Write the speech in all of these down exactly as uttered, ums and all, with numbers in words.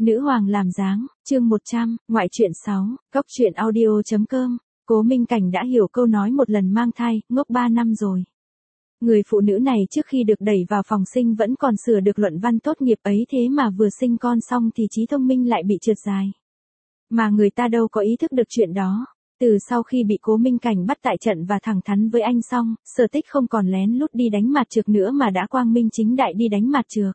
Nữ hoàng làm dáng, chương một trăm, ngoại truyện sáu, góc truyện audio.com. Cố Minh Cảnh đã hiểu câu nói một lần mang thai, ngốc ba năm rồi. Người phụ nữ này trước khi được đẩy vào phòng sinh vẫn còn sửa được luận văn tốt nghiệp ấy, thế mà vừa sinh con xong thì trí thông minh lại bị trượt dài. Mà người ta đâu có ý thức được chuyện đó. Từ sau khi bị Cố Minh Cảnh bắt tại trận và thẳng thắn với anh xong, Sở Tích không còn lén lút đi đánh mặt trược nữa mà đã quang minh chính đại đi đánh mặt trược.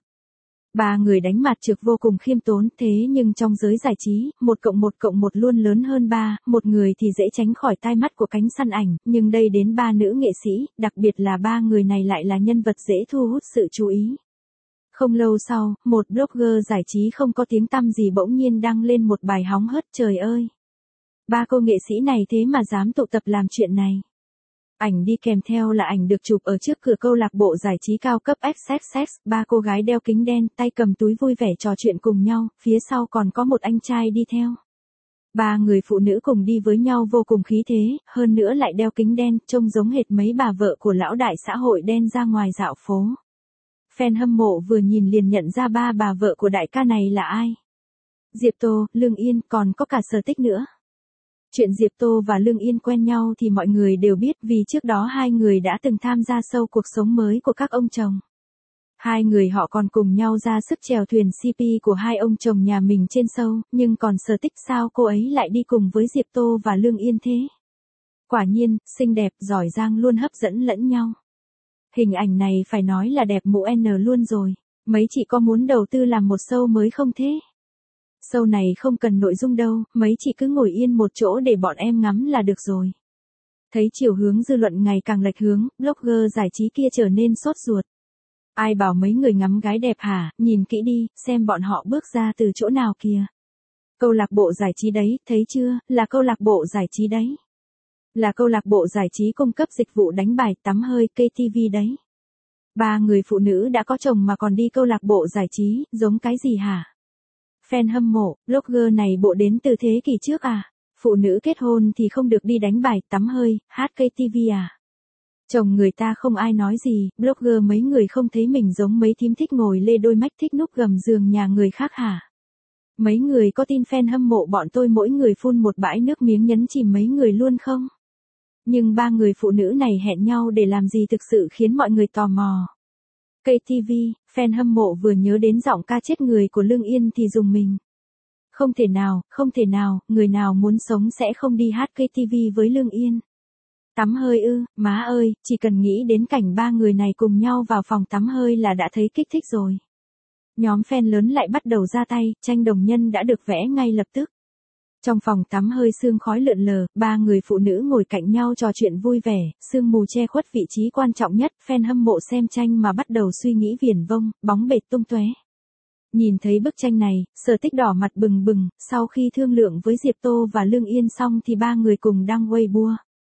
Ba người đánh mặt trược vô cùng khiêm tốn, thế nhưng trong giới giải trí, một cộng một cộng một luôn lớn hơn ba, một người thì dễ tránh khỏi tai mắt của cánh săn ảnh, nhưng đây đến ba nữ nghệ sĩ, đặc biệt là ba người này lại là nhân vật dễ thu hút sự chú ý. Không lâu sau, một blogger giải trí không có tiếng tăm gì bỗng nhiên đăng lên một bài hóng hớt, trời ơi! Ba cô nghệ sĩ này thế mà dám tụ tập làm chuyện này. Ảnh đi kèm theo là ảnh được chụp ở trước cửa câu lạc bộ giải trí cao cấp ích ích ích, ba cô gái đeo kính đen, tay cầm túi vui vẻ trò chuyện cùng nhau, phía sau còn có một anh trai đi theo. Ba người phụ nữ cùng đi với nhau vô cùng khí thế, hơn nữa lại đeo kính đen, trông giống hệt mấy bà vợ của lão đại xã hội đen ra ngoài dạo phố. Fan hâm mộ vừa nhìn liền nhận ra ba bà vợ của đại ca này là ai. Diệp Tô, Lương Yên, còn có cả Sở Tích nữa. Chuyện Diệp Tô và Lương Yên quen nhau thì mọi người đều biết, vì trước đó hai người đã từng tham gia show cuộc sống mới của các ông chồng. Hai người họ còn cùng nhau ra sức chèo thuyền xê pê của hai ông chồng nhà mình trên show, nhưng còn Sở Tích sao cô ấy lại đi cùng với Diệp Tô và Lương Yên thế? Quả nhiên, xinh đẹp, giỏi giang luôn hấp dẫn lẫn nhau. Hình ảnh này phải nói là đẹp mũ N luôn rồi, mấy chị có muốn đầu tư làm một show mới không thế? Show này không cần nội dung đâu, mấy chị cứ ngồi yên một chỗ để bọn em ngắm là được rồi. Thấy chiều hướng dư luận ngày càng lệch hướng, blogger giải trí kia trở nên sốt ruột. Ai bảo mấy người ngắm gái đẹp hả, nhìn kỹ đi, xem bọn họ bước ra từ chỗ nào kìa. Câu lạc bộ giải trí đấy, thấy chưa, là câu lạc bộ giải trí đấy. Là câu lạc bộ giải trí cung cấp dịch vụ đánh bài, tắm hơi, ca tê vê đấy. Ba người phụ nữ đã có chồng mà còn đi câu lạc bộ giải trí, giống cái gì hả? Fan hâm mộ, blogger này bộ đến từ thế kỷ trước à? Phụ nữ kết hôn thì không được đi đánh bài, tắm hơi, hát ca tê vê à? Chồng người ta không ai nói gì, blogger mấy người không thấy mình giống mấy thím thích ngồi lê đôi mách thích núp gầm giường nhà người khác hả? Mấy người có tin fan hâm mộ bọn tôi mỗi người phun một bãi nước miếng nhấn chìm mấy người luôn không? Nhưng ba người phụ nữ này hẹn nhau để làm gì thực sự khiến mọi người tò mò. ca tê vê, fan hâm mộ vừa nhớ đến giọng ca chết người của Lương Yên thì rùng mình. Không thể nào, không thể nào, người nào muốn sống sẽ không đi hát ca tê vê với Lương Yên. Tắm hơi ư, má ơi, chỉ cần nghĩ đến cảnh ba người này cùng nhau vào phòng tắm hơi là đã thấy kích thích rồi. Nhóm fan lớn lại bắt đầu ra tay, tranh đồng nhân đã được vẽ ngay lập tức. Trong phòng tắm hơi sương khói lượn lờ, ba người phụ nữ ngồi cạnh nhau trò chuyện vui vẻ, sương mù che khuất vị trí quan trọng nhất, fan hâm mộ xem tranh mà bắt đầu suy nghĩ viển vông, bóng bệt tung tóe. Nhìn thấy bức tranh này, Sở Tích đỏ mặt bừng bừng, sau khi thương lượng với Diệp Tô và Lương Yên xong thì ba người cùng đăng Weibo.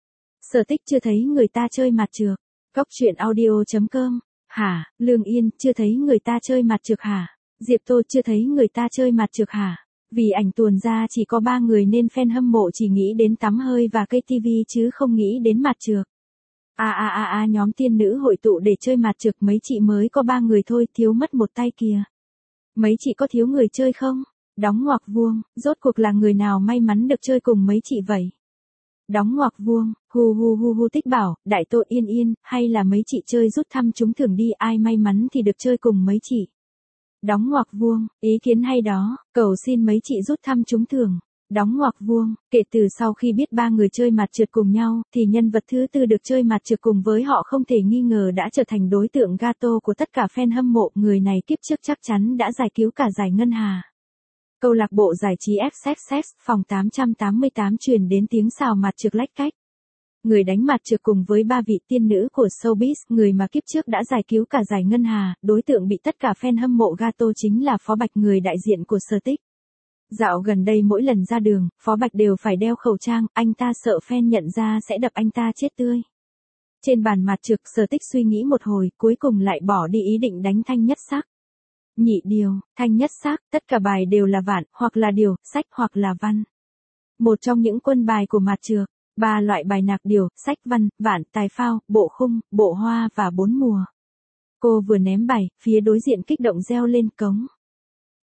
Sở Tích chưa thấy người ta chơi mặt trược, góc truyện audio.com, hả, Lương Yên chưa thấy người ta chơi mặt trược hả, Diệp Tô chưa thấy người ta chơi mặt trược hả. Vì ảnh tuồn ra chỉ có ba người nên fan hâm mộ chỉ nghĩ đến tắm hơi và ca tê vê chứ không nghĩ đến mặt trược. À à à à nhóm tiên nữ hội tụ để chơi mặt trược, mấy chị mới có ba người thôi, thiếu mất một tay kìa. Mấy chị có thiếu người chơi không? Đóng ngoặc vuông, rốt cuộc là người nào may mắn được chơi cùng mấy chị vậy? Đóng ngoặc vuông, hu hu hu hu Tích bảo, Đại Tô Yên Yên, hay là mấy chị chơi rút thăm trúng thưởng đi, ai may mắn thì được chơi cùng mấy chị. Đóng ngoặc vuông, ý kiến hay đó, cầu xin mấy chị rút thăm trúng thưởng. Đóng ngoặc vuông, kể từ sau khi biết ba người chơi mặt trượt cùng nhau, thì nhân vật thứ tư được chơi mặt trượt cùng với họ không thể nghi ngờ đã trở thành đối tượng gato của tất cả fan hâm mộ, người này kiếp trước chắc chắn đã giải cứu cả giải ngân hà. Câu lạc bộ giải trí ích ích ích, phòng tám trăm tám mươi tám truyền đến tiếng xào mặt trượt lách cách. Người đánh mặt trược cùng với ba vị tiên nữ của showbiz, người mà kiếp trước đã giải cứu cả giải ngân hà, đối tượng bị tất cả fan hâm mộ gato chính là Phó Bạch, người đại diện của Sở Tích. Dạo gần đây mỗi lần ra đường, Phó Bạch đều phải đeo khẩu trang, anh ta sợ fan nhận ra sẽ đập anh ta chết tươi. Trên bàn mặt trược, Sở Tích suy nghĩ một hồi, cuối cùng lại bỏ đi ý định đánh thanh nhất sắc. Nhị điều, thanh nhất sắc, tất cả bài đều là vạn, hoặc là điều, sách hoặc là văn. Một trong những quân bài của mặt trược. Ba loại bài nạc điều, sách văn, vạn, tài phao, bộ khung, bộ hoa và bốn mùa. Cô vừa ném bài, phía đối diện kích động reo lên cống.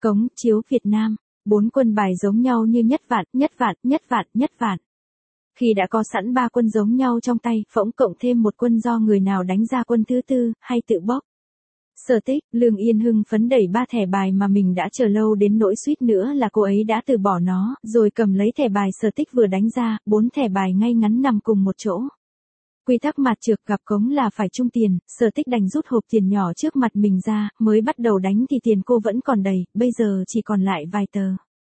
Cống chiếu Việt Nam, bốn quân bài giống nhau như nhất vạn, nhất vạn, nhất vạn, nhất vạn. Khi đã có sẵn ba quân giống nhau trong tay, phỗng cộng thêm một quân do người nào đánh ra quân thứ tư, hay tự bóc. Sở Tích, Lương Yên hưng phấn đẩy ba thẻ bài mà mình đã chờ lâu đến nỗi suýt nữa là cô ấy đã từ bỏ nó, rồi cầm lấy thẻ bài Sở Tích vừa đánh ra, bốn thẻ bài ngay ngắn nằm cùng một chỗ. Quy tắc mặt trược gặp cống là phải chung tiền, Sở Tích đành rút hộp tiền nhỏ trước mặt mình ra, mới bắt đầu đánh thì tiền cô vẫn còn đầy, bây giờ chỉ còn lại vài tờ.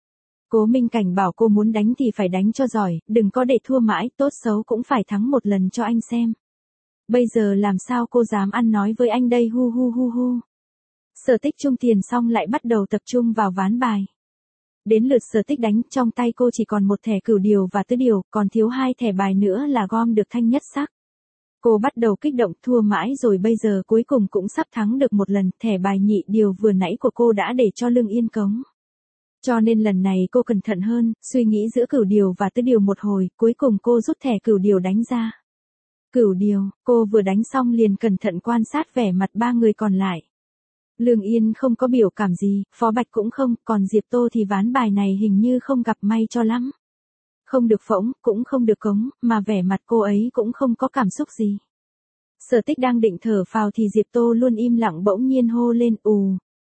Cố Minh Cảnh bảo cô muốn đánh thì phải đánh cho giỏi, đừng có để thua mãi, tốt xấu cũng phải thắng một lần cho anh xem. Bây giờ làm sao cô dám ăn nói với anh đây hu hu hu hu. Sở Tích chung tiền xong lại bắt đầu tập trung vào ván bài. Đến lượt Sở Tích đánh, trong tay cô chỉ còn một thẻ cửu điều và tứ điều, còn thiếu hai thẻ bài nữa là gom được thanh nhất sắc. Cô bắt đầu kích động, thua mãi rồi bây giờ cuối cùng cũng sắp thắng được một lần, thẻ bài nhị điều vừa nãy của cô đã để cho Lương Yên cống. Cho nên lần này cô cẩn thận hơn, suy nghĩ giữa cửu điều và tứ điều một hồi, cuối cùng cô rút thẻ cửu điều đánh ra. Cửu điều, cô vừa đánh xong liền cẩn thận quan sát vẻ mặt ba người còn lại. Lương Yên không có biểu cảm gì, Phó Bạch cũng không, còn Diệp Tô thì ván bài này hình như không gặp may cho lắm. Không được phỗng, cũng không được cống, mà vẻ mặt cô ấy cũng không có cảm xúc gì. Sở Tích đang định thở phào thì Diệp Tô luôn im lặng bỗng nhiên hô lên ù.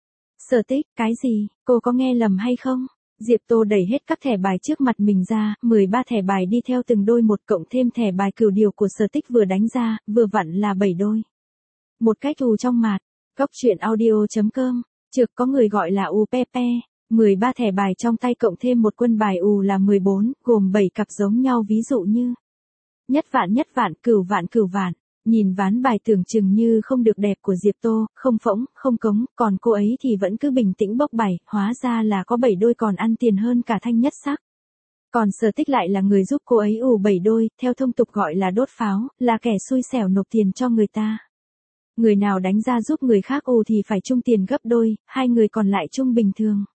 Sở Tích, cái gì, cô có nghe lầm hay không? Diệp Tô đẩy hết các thẻ bài trước mặt mình ra, mười ba thẻ bài đi theo từng đôi một cộng thêm thẻ bài cửu điều của Sở Tích vừa đánh ra, vừa vặn là bảy đôi. Một cách ù trong mạt, góc truyện audio chấm com, trực có người gọi là u pe pe, mười ba thẻ bài trong tay cộng thêm một quân bài ù là mười bốn, gồm bảy cặp giống nhau ví dụ như nhất vạn nhất vạn, cửu vạn cửu vạn. Nhìn ván bài tưởng chừng như không được đẹp của Diệp Tô, không phỗng, không cống, còn cô ấy thì vẫn cứ bình tĩnh bốc bài, hóa ra là có bảy đôi còn ăn tiền hơn cả thanh nhất sắc. Còn Sở Tích lại là người giúp cô ấy ù bảy đôi, theo thông tục gọi là đốt pháo, là kẻ xui xẻo nộp tiền cho người ta. Người nào đánh ra giúp người khác ù thì phải chung tiền gấp đôi, hai người còn lại chung bình thường.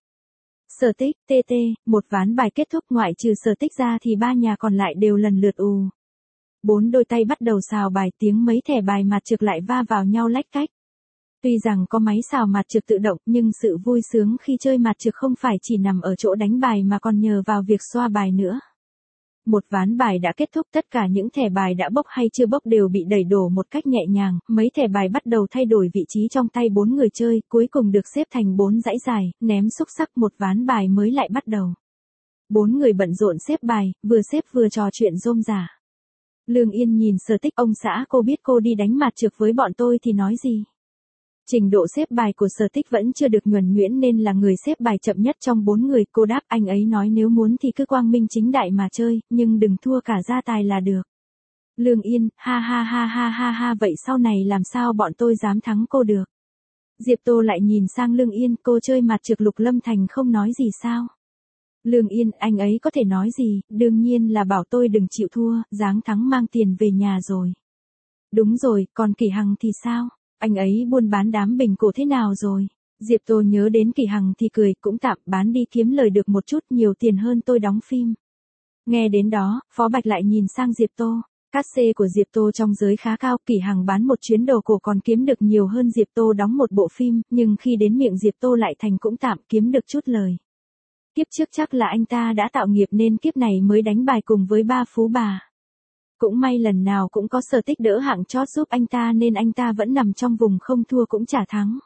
Sở Tích, tê tê, một ván bài kết thúc ngoại trừ Sở Tích ra thì ba nhà còn lại đều lần lượt ù. Bốn đôi tay bắt đầu xào bài, tiếng mấy thẻ bài mặt trược lại va vào nhau lách cách. Tuy rằng có máy xào mặt trược tự động nhưng sự vui sướng khi chơi mặt trược không phải chỉ nằm ở chỗ đánh bài mà còn nhờ vào việc xoa bài nữa. Một ván bài đã kết thúc, tất cả những thẻ bài đã bốc hay chưa bốc đều bị đẩy đổ một cách nhẹ nhàng, mấy thẻ bài bắt đầu thay đổi vị trí trong tay bốn người chơi, cuối cùng được xếp thành bốn dãy dài, ném xúc sắc, một ván bài mới lại bắt đầu. Bốn người bận rộn xếp bài, vừa xếp vừa trò chuyện rôm rả. Lương Yên nhìn Sở Tích, ông xã cô biết cô đi đánh mặt trược với bọn tôi thì nói gì? Trình độ xếp bài của Sở Tích vẫn chưa được nhuần nhuyễn nên là người xếp bài chậm nhất trong bốn người, cô đáp anh ấy nói nếu muốn thì cứ quang minh chính đại mà chơi, nhưng đừng thua cả gia tài là được. Lương Yên, ha ha ha ha ha ha vậy sau này làm sao bọn tôi dám thắng cô được? Diệp Tô lại nhìn sang Lương Yên, cô chơi mặt trược Lục Lâm Thành không nói gì sao? Lương Yên, anh ấy có thể nói gì, đương nhiên là bảo tôi đừng chịu thua, dáng thắng mang tiền về nhà rồi. Đúng rồi, còn Kỳ Hằng thì sao? Anh ấy buôn bán đám bình cổ thế nào rồi? Diệp Tô nhớ đến Kỳ Hằng thì cười, cũng tạm, bán đi kiếm lời được một chút nhiều tiền hơn tôi đóng phim. Nghe đến đó, Phó Bạch lại nhìn sang Diệp Tô. Cát xê của Diệp Tô trong giới khá cao, Kỳ Hằng bán một chuyến đồ cổ còn kiếm được nhiều hơn Diệp Tô đóng một bộ phim, nhưng khi đến miệng Diệp Tô lại thành cũng tạm, kiếm được chút lời. Kiếp trước chắc là anh ta đã tạo nghiệp nên kiếp này mới đánh bài cùng với ba phú bà. Cũng may lần nào cũng có Sở Tích đỡ hạng chót giúp anh ta nên anh ta vẫn nằm trong vùng không thua cũng chả thắng.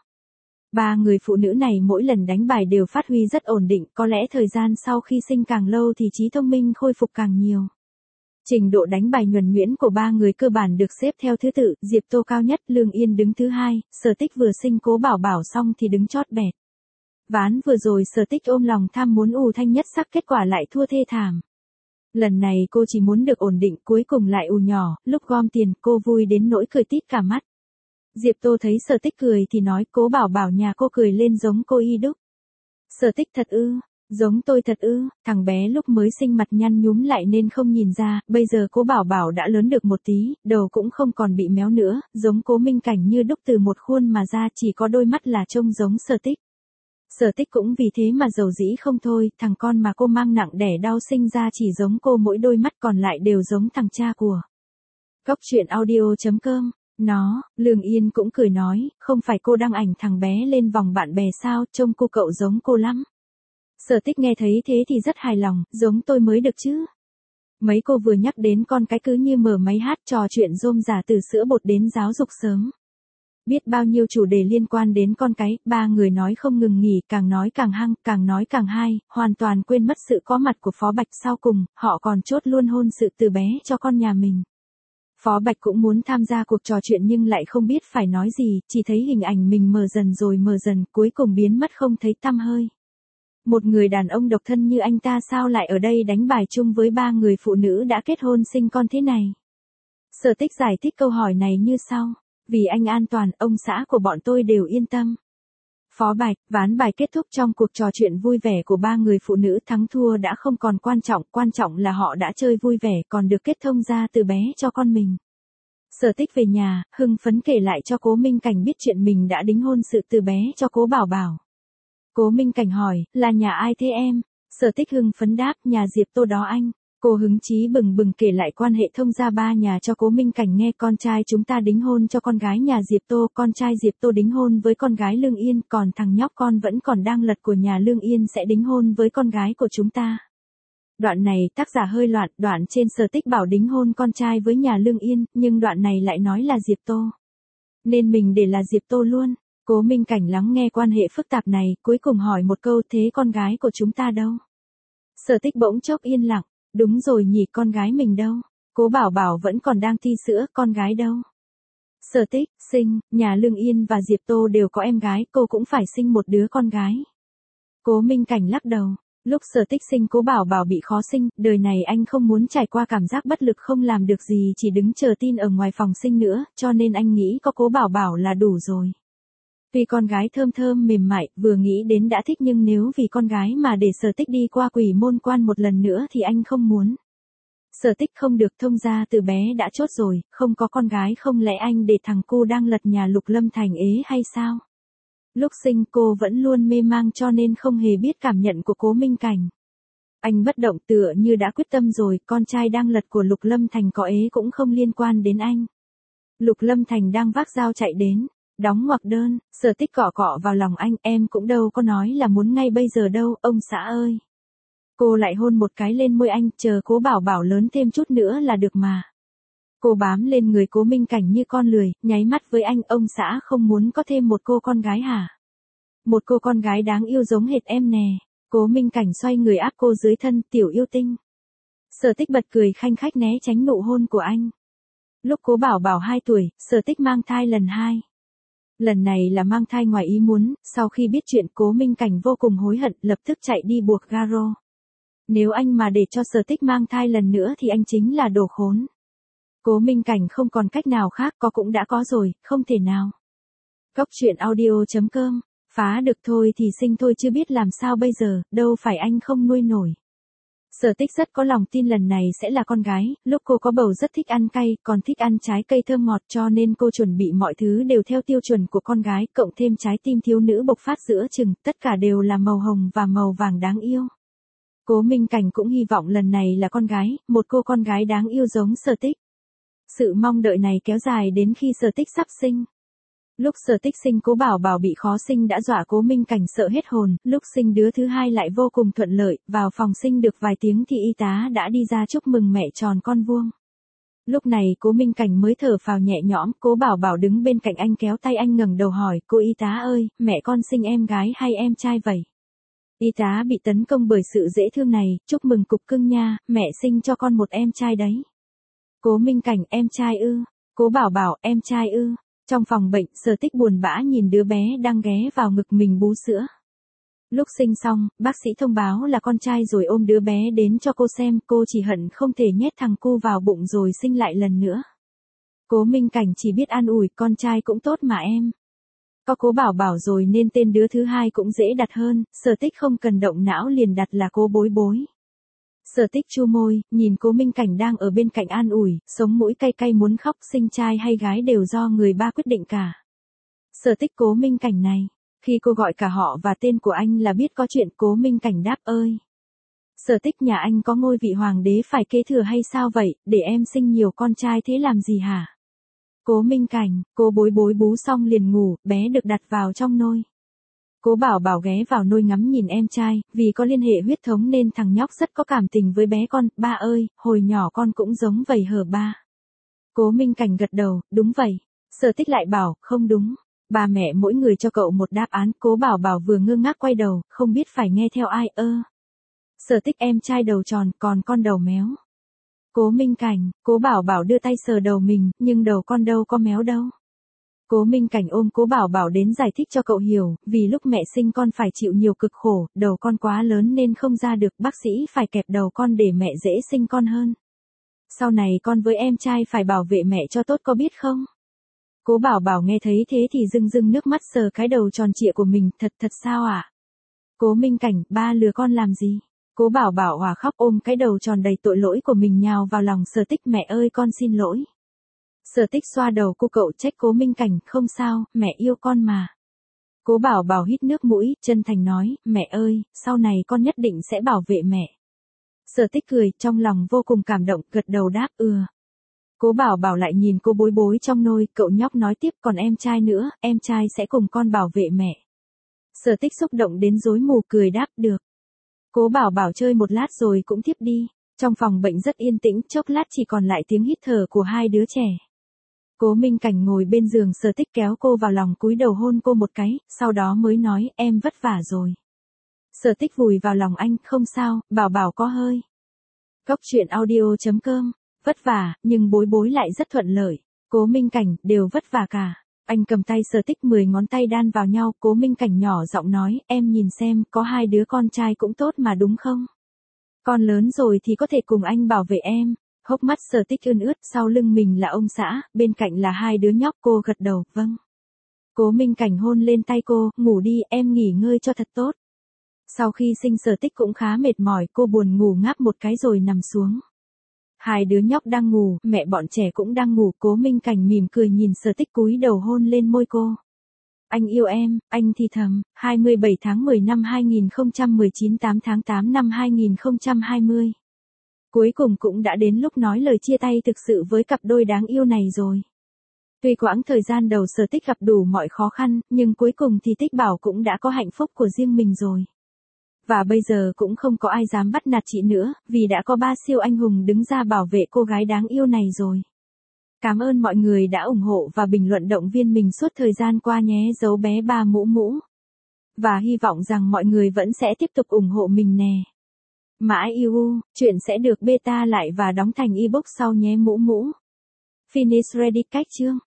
Ba người phụ nữ này mỗi lần đánh bài đều phát huy rất ổn định, có lẽ thời gian sau khi sinh càng lâu thì trí thông minh khôi phục càng nhiều. Trình độ đánh bài nhuần nhuyễn của ba người cơ bản được xếp theo thứ tự, Diệp Tô cao nhất, Lương Yên đứng thứ hai, Sở Tích vừa sinh Cố Bảo Bảo xong thì đứng chót bẹt. Ván vừa rồi Sở Tích ôm lòng tham muốn ù thanh nhất sắc, kết quả lại thua thê thảm. Lần này cô chỉ muốn được ổn định, cuối cùng lại ù nhỏ, lúc gom tiền cô vui đến nỗi cười tít cả mắt. Diệp Tô thấy Sở Tích cười thì nói, Cố Bảo Bảo nhà cô cười lên giống cô y đúc. Sở Tích, thật ư? Giống tôi thật ư? Thằng bé lúc mới sinh mặt nhăn nhúm lại nên không nhìn ra, bây giờ Cố Bảo Bảo đã lớn được một tí, đầu cũng không còn bị méo nữa, giống Cố Minh Cảnh như đúc từ một khuôn mà ra, chỉ có đôi mắt là trông giống Sở Tích. Sở Tích cũng vì thế mà giàu dĩ không thôi, thằng con mà cô mang nặng đẻ đau sinh ra chỉ giống cô mỗi đôi mắt, còn lại đều giống thằng cha của. Góc truyện audio chấm com Nó, Lương Yên cũng cười nói, không phải cô đăng ảnh thằng bé lên vòng bạn bè sao, trông cô cậu giống cô lắm. Sở Tích nghe thấy thế thì rất hài lòng, giống tôi mới được chứ. Mấy cô vừa nhắc đến con cái cứ như mở máy hát trò chuyện rôm rả từ sữa bột đến giáo dục sớm. Biết bao nhiêu chủ đề liên quan đến con cái, ba người nói không ngừng nghỉ, càng nói càng hăng, càng nói càng hay, hoàn toàn quên mất sự có mặt của Phó Bạch. Sau cùng, họ còn chốt luôn hôn sự từ bé cho con nhà mình. Phó Bạch cũng muốn tham gia cuộc trò chuyện nhưng lại không biết phải nói gì, chỉ thấy hình ảnh mình mờ dần rồi mờ dần, cuối cùng biến mất không thấy tăm hơi. Một người đàn ông độc thân như anh ta sao lại ở đây đánh bài chung với ba người phụ nữ đã kết hôn sinh con thế này? Sở Tích giải thích câu hỏi này như sau. Vì anh an toàn, ông xã của bọn tôi đều yên tâm. Phó Bạch, ván bài kết thúc trong cuộc trò chuyện vui vẻ của ba người phụ nữ, thắng thua đã không còn quan trọng, quan trọng là họ đã chơi vui vẻ còn được kết thông ra từ bé cho con mình. Sở Tích về nhà, hưng phấn kể lại cho Cố Minh Cảnh biết chuyện mình đã đính hôn sự từ bé cho Cố Bảo Bảo. Cố Minh Cảnh hỏi, là nhà ai thế em? Sở Tích hưng phấn đáp, nhà Diệp Tô đó anh. Cô hứng chí bừng bừng kể lại quan hệ thông gia ba nhà cho Cố Minh Cảnh nghe. Con trai chúng ta đính hôn cho con gái nhà Diệp Tô, con trai Diệp Tô đính hôn với con gái Lương Yên, còn thằng nhóc con vẫn còn đang lật của nhà Lương Yên sẽ đính hôn với con gái của chúng ta. Đoạn này tác giả hơi loạn, đoạn trên Sở Tích bảo đính hôn con trai với nhà Lương Yên, nhưng đoạn này lại nói là Diệp Tô. Nên mình để là Diệp Tô luôn. Cố Minh Cảnh lắng nghe quan hệ phức tạp này, cuối cùng hỏi một câu, thế con gái của chúng ta đâu? Sở Tích bỗng chốc yên lặng. Đúng rồi nhỉ, con gái mình đâu? Cố Bảo Bảo vẫn còn đang thi sữa, con gái đâu? Sở Tích, sinh, nhà Lương Yên và Diệp Tô đều có em gái, cô cũng phải sinh một đứa con gái. Cố Minh Cảnh lắc đầu. Lúc Sở Tích sinh Cố Bảo Bảo bị khó sinh, đời này anh không muốn trải qua cảm giác bất lực không làm được gì chỉ đứng chờ tin ở ngoài phòng sinh nữa, cho nên anh nghĩ có Cố Bảo Bảo là đủ rồi. Vì con gái thơm thơm mềm mại, vừa nghĩ đến đã thích, nhưng nếu vì con gái mà để Sở Tích đi qua quỷ môn quan một lần nữa thì anh không muốn. Sở Tích không được thông gia từ bé đã chốt rồi, không có con gái không lẽ anh để thằng cu đang lật nhà Lục Lâm Thành ế hay sao? Lúc sinh cô vẫn luôn mê mang cho nên không hề biết cảm nhận của Cố Minh Cảnh. Anh bất động tựa như đã quyết tâm rồi, con trai đang lật của Lục Lâm Thành có ế cũng không liên quan đến anh. Lục Lâm Thành đang vác dao chạy đến. Đóng ngoặc đơn, Sở Tích cọ cọ vào lòng anh, em cũng đâu có nói là muốn ngay bây giờ đâu, ông xã ơi. Cô lại hôn một cái lên môi anh, chờ Cố Bảo Bảo lớn thêm chút nữa là được mà. Cô bám lên người Cố Minh Cảnh như con lười, nháy mắt với anh, ông xã không muốn có thêm một cô con gái hả? Một cô con gái đáng yêu giống hệt em nè. Cố Minh Cảnh xoay người áp cô dưới thân, tiểu yêu tinh. Sở Tích bật cười khanh khách né tránh nụ hôn của anh. Lúc Cố Bảo Bảo hai tuổi, Sở Tích mang thai lần hai. Lần này là mang thai ngoài ý muốn, sau khi biết chuyện Cố Minh Cảnh vô cùng hối hận, lập tức chạy đi buộc garo. Nếu anh mà để cho Sở Tích mang thai lần nữa thì anh chính là đồ khốn. Cố Minh Cảnh không còn cách nào khác, có cũng đã có rồi, không thể nào. Cóc truyện audio chấm com, phá được thôi thì sinh thôi chứ biết làm sao bây giờ, đâu phải anh không nuôi nổi. Sở Tích rất có lòng tin lần này sẽ là con gái, lúc cô có bầu rất thích ăn cay, còn thích ăn trái cây thơm ngọt cho nên cô chuẩn bị mọi thứ đều theo tiêu chuẩn của con gái, cộng thêm trái tim thiếu nữ bộc phát giữa chừng, tất cả đều là màu hồng và màu vàng đáng yêu. Cố Minh Cảnh cũng hy vọng lần này là con gái, một cô con gái đáng yêu giống Sở Tích. Sự mong đợi này kéo dài đến khi Sở Tích sắp sinh. Lúc Sở Tích sinh Cố Bảo Bảo bị khó sinh đã dọa Cố Minh Cảnh sợ hết hồn, lúc sinh đứa thứ hai lại vô cùng thuận lợi, vào phòng sinh được vài tiếng thì y tá đã đi ra chúc mừng mẹ tròn con vuông. Lúc này Cố Minh Cảnh mới thở phào nhẹ nhõm, Cố Bảo Bảo đứng bên cạnh anh kéo tay anh ngẩng đầu hỏi, cô y tá ơi, mẹ con sinh em gái hay em trai vậy? Y tá bị tấn công bởi sự dễ thương này, chúc mừng cục cưng nha, mẹ sinh cho con một em trai đấy. Cố Minh Cảnh, em trai ư? Cố Bảo Bảo, em trai ư? Trong phòng bệnh, Sở Tích buồn bã nhìn đứa bé đang ghé vào ngực mình bú sữa. Lúc sinh xong, bác sĩ thông báo là con trai rồi ôm đứa bé đến cho cô xem, cô chỉ hận không thể nhét thằng cu vào bụng rồi sinh lại lần nữa. Cố Minh Cảnh chỉ biết an ủi, con trai cũng tốt mà em. Có Cố Bảo Bảo rồi nên tên đứa thứ hai cũng dễ đặt hơn, Sở Tích không cần động não liền đặt là Cố Bối Bối. Sở Tích chu môi, nhìn Cố Minh Cảnh đang ở bên cạnh an ủi, sống mũi cay cay muốn khóc, sinh trai hay gái đều do người ba quyết định cả. Sở Tích Cố Minh Cảnh này, khi cô gọi cả họ và tên của anh là biết có chuyện. Cố Minh Cảnh đáp ơi. Sở Tích, nhà anh có ngôi vị hoàng đế phải kế thừa hay sao vậy, để em sinh nhiều con trai thế làm gì hả? Cố Minh Cảnh, cô bối bối bú xong liền ngủ, bé được đặt vào trong nôi. Cố Bảo Bảo ghé vào nôi ngắm nhìn em trai, vì có liên hệ huyết thống nên thằng nhóc rất có cảm tình với bé con. Ba ơi, hồi nhỏ con cũng giống vậy hở ba? Cố Minh Cảnh gật đầu, đúng vậy. Sở Tích lại bảo, không đúng. Ba mẹ mỗi người cho cậu một đáp án. Cố Bảo Bảo vừa ngơ ngác quay đầu, không biết phải nghe theo ai ơ. Sở Tích em trai đầu tròn, còn con đầu méo. Cố Minh Cảnh, Cố Bảo Bảo đưa tay sờ đầu mình, nhưng đầu con đâu có méo đâu. Cố Minh Cảnh ôm Cố Bảo Bảo đến giải thích cho cậu hiểu, vì lúc mẹ sinh con phải chịu nhiều cực khổ, đầu con quá lớn nên không ra được, bác sĩ phải kẹp đầu con để mẹ dễ sinh con hơn. Sau này con với em trai phải bảo vệ mẹ cho tốt có biết không? Cố Bảo Bảo nghe thấy thế thì rưng rưng nước mắt sờ cái đầu tròn trịa của mình, thật thật sao ạ? À? Cố Minh Cảnh, ba lừa con làm gì? Cố Bảo Bảo hòa khóc ôm cái đầu tròn đầy tội lỗi của mình nhào vào lòng Sở Tích, mẹ ơi con xin lỗi. Sở Tích xoa đầu cô cậu trách Cố Minh Cảnh, không sao, mẹ yêu con mà. Cố Bảo Bảo hít nước mũi, chân thành nói, mẹ ơi, sau này con nhất định sẽ bảo vệ mẹ. Sở Tích cười, trong lòng vô cùng cảm động, gật đầu đáp ừa. Cố Bảo Bảo lại nhìn cô bối bối trong nôi, cậu nhóc nói tiếp, còn em trai nữa, em trai sẽ cùng con bảo vệ mẹ. Sở Tích xúc động đến rối mù cười đáp được. Cố Bảo Bảo chơi một lát rồi cũng thiếp đi. Trong phòng bệnh rất yên tĩnh, chốc lát chỉ còn lại tiếng hít thở của hai đứa trẻ. Cố Minh Cảnh ngồi bên giường, Sở Tích kéo cô vào lòng cúi đầu hôn cô một cái, sau đó mới nói, em vất vả rồi. Sở Tích vùi vào lòng anh, không sao, Bảo Bảo có hơi. Góc truyện audio chấm com, vất vả, nhưng bối bối lại rất thuận lợi. Cố Minh Cảnh, đều vất vả cả. Anh cầm tay Sở Tích, mười ngón tay đan vào nhau, Cố Minh Cảnh nhỏ giọng nói, em nhìn xem, có hai đứa con trai cũng tốt mà đúng không? Con lớn rồi thì có thể cùng anh bảo vệ em. Hốc mắt Sở Tích ươn ướt, sau lưng mình là ông xã, bên cạnh là hai đứa nhóc, cô gật đầu, vâng. Cố Minh Cảnh hôn lên tay cô, ngủ đi, em nghỉ ngơi cho thật tốt. Sau khi sinh Sở Tích cũng khá mệt mỏi, cô buồn ngủ ngáp một cái rồi nằm xuống. Hai đứa nhóc đang ngủ, mẹ bọn trẻ cũng đang ngủ, Cố Minh Cảnh mỉm cười nhìn Sở Tích cúi đầu hôn lên môi cô. Anh yêu em, anh thì thầm, hai mươi bảy tháng mười năm hai nghìn không trăm mười chín, tám tháng tám năm hai nghìn không trăm hai mươi. Cuối cùng cũng đã đến lúc nói lời chia tay thực sự với cặp đôi đáng yêu này rồi. Tuy quãng thời gian đầu Sở Tích gặp đủ mọi khó khăn, nhưng cuối cùng thì Tích Bảo cũng đã có hạnh phúc của riêng mình rồi. Và bây giờ cũng không có ai dám bắt nạt chị nữa, vì đã có ba siêu anh hùng đứng ra bảo vệ cô gái đáng yêu này rồi. Cảm ơn mọi người đã ủng hộ và bình luận động viên mình suốt thời gian qua nhé, dấu bé ba mũ mũ. Và hy vọng rằng mọi người vẫn sẽ tiếp tục ủng hộ mình nè. Mãi yêu, chuyện sẽ được beta lại và đóng thành ebook sau nhé mũ mũ. Finish ready cách chương.